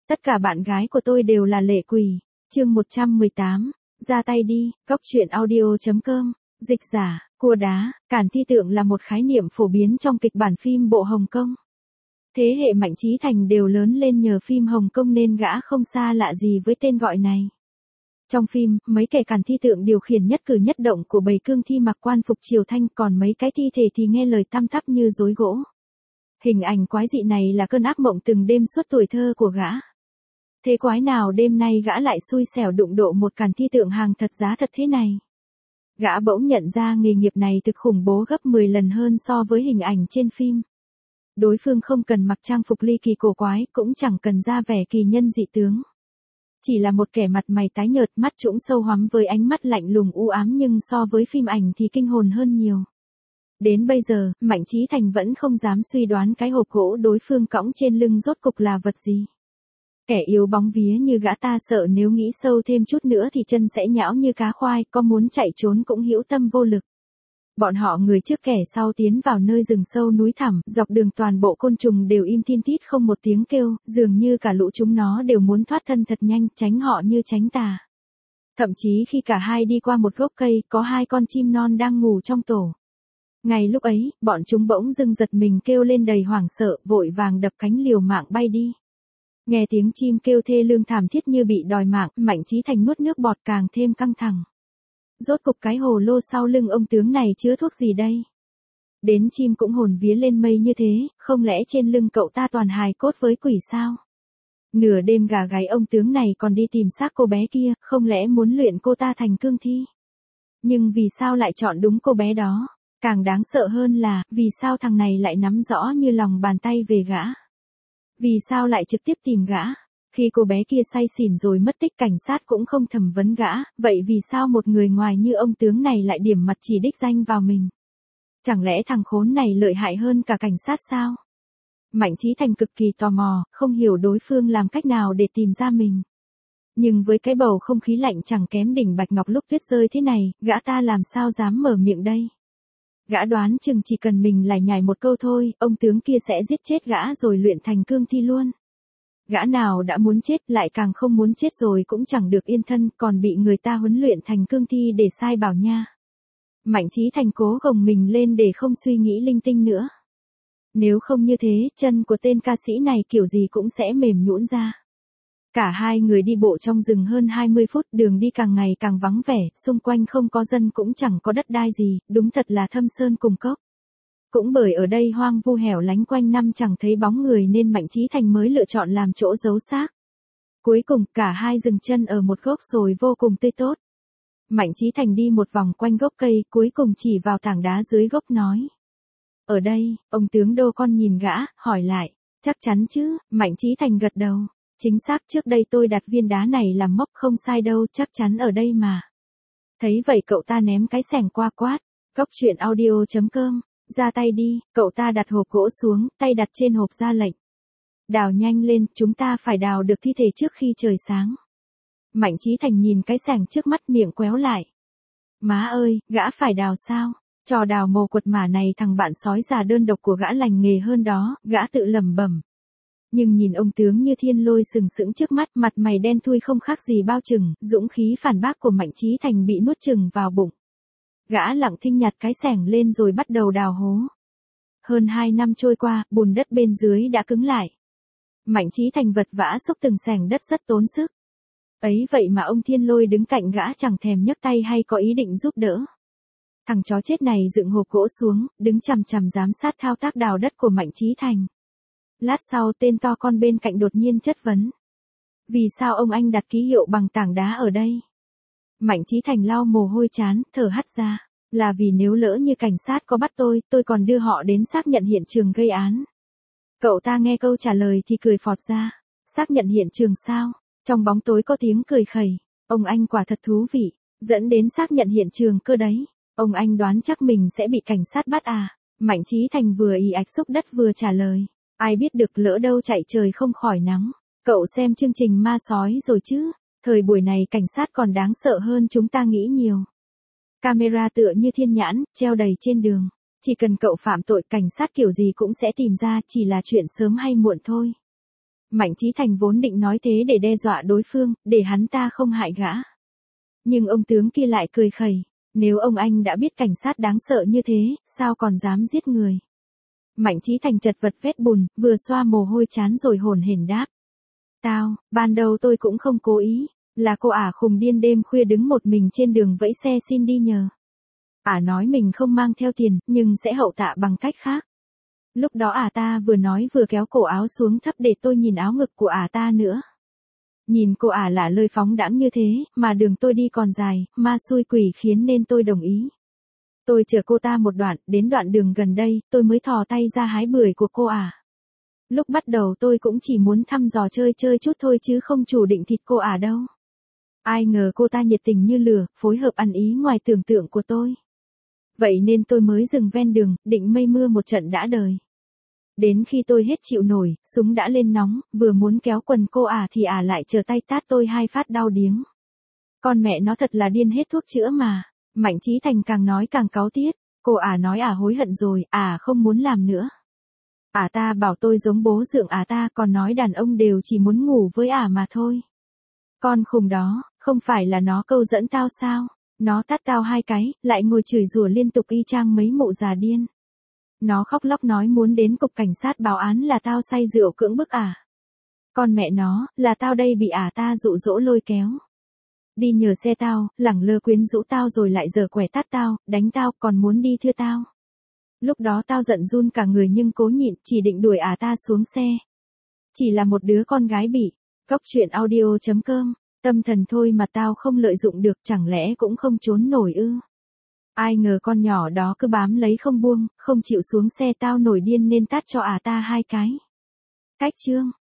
Tất cả bạn gái của tôi đều là lệ quỷ. Chương 118. Ra tay đi. Cóc truyện audio.com. Dịch giả, cua đá, cản thi tượng là một khái niệm phổ biến trong kịch bản phim bộ Hồng Kông. Thế hệ Mạnh Chí Thành đều lớn lên nhờ phim Hồng Kông nên gã không xa lạ gì với tên gọi này. Trong phim, mấy kẻ cản thi tượng điều khiển nhất cử nhất động của bầy cương thi mặc quan phục triều thanh, còn mấy cái thi thể thì nghe lời tăm thắp như rối gỗ. Hình ảnh quái dị này là cơn ác mộng từng đêm suốt tuổi thơ của gã. Thế quái nào đêm nay gã lại xui xẻo đụng độ một càn thi tượng hàng thật giá thật thế này. Gã bỗng nhận ra nghề nghiệp này thực khủng bố gấp 10 lần hơn so với hình ảnh trên phim. Đối phương không cần mặc trang phục ly kỳ cổ quái, cũng chẳng cần ra vẻ kỳ nhân dị tướng. Chỉ là một kẻ mặt mày tái nhợt, mắt trũng sâu hoắm với ánh mắt lạnh lùng u ám, nhưng so với phim ảnh thì kinh hồn hơn nhiều. Đến bây giờ, Mạnh Chí Thành vẫn không dám suy đoán cái hộp gỗ đối phương cõng trên lưng rốt cục là vật gì. Kẻ yếu bóng vía như gã ta sợ nếu nghĩ sâu thêm chút nữa thì chân sẽ nhão như cá khoai, có muốn chạy trốn cũng hữu tâm vô lực. Bọn họ người trước kẻ sau tiến vào nơi rừng sâu núi thẳm, dọc đường toàn bộ côn trùng đều im thiên tít không một tiếng kêu, dường như cả lũ chúng nó đều muốn thoát thân thật nhanh, tránh họ như tránh tà. Thậm chí khi cả hai đi qua một gốc cây, có hai con chim non đang ngủ trong tổ. Ngay lúc ấy, bọn chúng bỗng dưng giật mình kêu lên đầy hoảng sợ, vội vàng đập cánh liều mạng bay đi. Nghe tiếng chim kêu thê lương thảm thiết như bị đòi mạng, Mạnh Chí Thành nuốt nước bọt càng thêm căng thẳng. Rốt cục cái hồ lô sau lưng ông tướng này chứa thuốc gì đây? Đến chim cũng hồn vía lên mây như thế, không lẽ trên lưng cậu ta toàn hài cốt với quỷ sao? Nửa đêm gà gáy ông tướng này còn đi tìm xác cô bé kia, không lẽ muốn luyện cô ta thành cương thi? Nhưng vì sao lại chọn đúng cô bé đó? Càng đáng sợ hơn là, vì sao thằng này lại nắm rõ như lòng bàn tay về gã? Vì sao lại trực tiếp tìm gã? Khi cô bé kia say xỉn rồi mất tích cảnh sát cũng không thẩm vấn gã, vậy vì sao một người ngoài như ông tướng này lại điểm mặt chỉ đích danh vào mình? Chẳng lẽ thằng khốn này lợi hại hơn cả cảnh sát sao? Mạnh Chí Thành cực kỳ tò mò, không hiểu đối phương làm cách nào để tìm ra mình. Nhưng với cái bầu không khí lạnh chẳng kém đỉnh Bạch Ngọc lúc tuyết rơi thế này, gã ta làm sao dám mở miệng đây? Gã đoán chừng chỉ cần mình lải nhải một câu thôi, ông tướng kia sẽ giết chết gã rồi luyện thành cương thi luôn. Gã nào đã muốn chết lại càng không muốn chết rồi cũng chẳng được yên thân, còn bị người ta huấn luyện thành cương thi để sai bảo nha. Mạnh Chí Thành cố gồng mình lên để không suy nghĩ linh tinh nữa. Nếu không như thế, chân của tên ca sĩ này kiểu gì cũng sẽ mềm nhũn ra. Cả hai người đi bộ trong rừng hơn 20 phút, đường đi càng ngày càng vắng vẻ, xung quanh không có dân cũng chẳng có đất đai gì, đúng thật là thâm sơn cùng cốc. Cũng bởi ở đây hoang vu hẻo lánh quanh năm chẳng thấy bóng người nên Mạnh Chí Thành mới lựa chọn làm chỗ giấu xác. Cuối cùng, cả hai dừng chân ở một gốc rồi vô cùng tươi tốt. Mạnh Chí Thành đi một vòng quanh gốc cây, cuối cùng chỉ vào tảng đá dưới gốc nói. Ở đây, ông tướng Đô con nhìn gã, hỏi lại, chắc chắn chứ? Mạnh Chí Thành gật đầu. Chính xác, trước đây tôi đặt viên đá này làm mốc, không sai đâu, chắc chắn ở đây mà. Thấy vậy cậu ta ném cái xẻng qua quát. Cóc truyện audio.com. Ra tay đi, cậu ta đặt hộp gỗ xuống, tay đặt trên hộp ra lệnh. Đào nhanh lên, chúng ta phải đào được thi thể trước khi trời sáng. Mạnh Chí Thành nhìn cái xẻng trước mắt miệng quéo lại. Má ơi, gã phải đào sao? Trò đào mồ quật mả này thằng bạn sói già đơn độc của gã lành nghề hơn đó, gã tự lẩm bẩm. Nhưng nhìn ông tướng như thiên lôi sừng sững trước mắt, mặt mày đen thui không khác gì bao chừng, dũng khí phản bác của Mạnh Chí Thành bị nuốt chừng vào bụng. Gã lặng thinh nhặt cái xẻng lên rồi bắt đầu đào hố. Hơn 2 năm trôi qua, bùn đất bên dưới đã cứng lại. Mạnh Chí Thành vật vã xúc từng xẻng đất rất tốn sức. Ấy vậy mà ông thiên lôi đứng cạnh gã chẳng thèm nhấc tay hay có ý định giúp đỡ. Thằng chó chết này dựng hộp gỗ xuống, đứng chằm chằm giám sát thao tác đào đất của Mạnh Chí Thành. Lát sau tên to con bên cạnh đột nhiên chất vấn. Vì sao ông anh đặt ký hiệu bằng tảng đá ở đây? Mạnh Chí Thành lau mồ hôi trán, thở hắt ra. Là vì nếu lỡ như cảnh sát có bắt tôi còn đưa họ đến xác nhận hiện trường gây án. Cậu ta nghe câu trả lời thì cười phọt ra. Xác nhận hiện trường sao? Trong bóng tối có tiếng cười khẩy. Ông anh quả thật thú vị. Dẫn đến xác nhận hiện trường cơ đấy. Ông anh đoán chắc mình sẽ bị cảnh sát bắt à? Mạnh Chí Thành vừa ì ạch xúc đất vừa trả lời. Ai biết được, lỡ đâu chạy trời không khỏi nắng. Cậu xem chương trình Ma Sói rồi chứ? Thời buổi này cảnh sát còn đáng sợ hơn chúng ta nghĩ nhiều. Camera tựa như thiên nhãn, treo đầy trên đường. Chỉ cần cậu phạm tội, cảnh sát kiểu gì cũng sẽ tìm ra, chỉ là chuyện sớm hay muộn thôi. Mạnh Chí Thành vốn định nói thế để đe dọa đối phương, để hắn ta không hại gã. Nhưng ông tướng kia lại cười khẩy, nếu ông anh đã biết cảnh sát đáng sợ như thế, sao còn dám giết người. Mạnh Chí Thành chật vật vết bùn, vừa xoa mồ hôi chán rồi hồn hển đáp. Ban đầu tôi cũng không cố ý, là cô ả khùng điên đêm khuya đứng một mình trên đường vẫy xe xin đi nhờ. Ả nói mình không mang theo tiền, nhưng sẽ hậu tạ bằng cách khác. Lúc đó ả ta vừa nói vừa kéo cổ áo xuống thấp để tôi nhìn áo ngực của ả ta nữa. Nhìn cô ả lả lơi phóng đãng như thế, mà đường tôi đi còn dài, ma xui quỷ khiến nên tôi đồng ý. Tôi chở cô ta một đoạn, đến đoạn đường gần đây, tôi mới thò tay ra hái bưởi của cô ả. Lúc bắt đầu tôi cũng chỉ muốn thăm dò chơi chút thôi chứ không chủ định thịt cô ả đâu. Ai ngờ cô ta nhiệt tình như lửa, phối hợp ăn ý ngoài tưởng tượng của tôi. Vậy nên tôi mới dừng ven đường, định mây mưa một trận đã đời. Đến khi tôi hết chịu nổi, súng đã lên nóng, vừa muốn kéo quần cô ả thì ả lại trở tay tát tôi 2 phát đau điếng. Con mẹ nó thật là điên hết thuốc chữa mà. Mạnh Chí Thành càng nói càng cáu tiết. Cô ả nói ả hối hận rồi, ả không muốn làm nữa. Ả ta bảo tôi giống bố dượng ả ta, còn nói đàn ông đều chỉ muốn ngủ với ả mà thôi. Con khùng đó, không phải là nó câu dẫn tao sao? Nó tát tao 2 cái, lại ngồi chửi rủa liên tục y chang mấy mụ già điên. Nó khóc lóc nói muốn đến cục cảnh sát báo án là tao say rượu cưỡng bức ả. Con mẹ nó, là tao đây bị ả ta dụ dỗ lôi kéo. Đi nhờ xe tao, lẳng lơ quyến rũ tao rồi lại giở quẻ tát tao, đánh tao, còn muốn đi thưa tao. Lúc đó tao giận run cả người nhưng cố nhịn, chỉ định đuổi ả ta xuống xe. Chỉ là một đứa con gái bị. Cóc truyện audio.com, tâm thần thôi mà tao không lợi dụng được, chẳng lẽ cũng không trốn nổi ư? Ai ngờ con nhỏ đó cứ bám lấy không buông, không chịu xuống xe, tao nổi điên nên tát cho ả ta 2 cái. Cách chương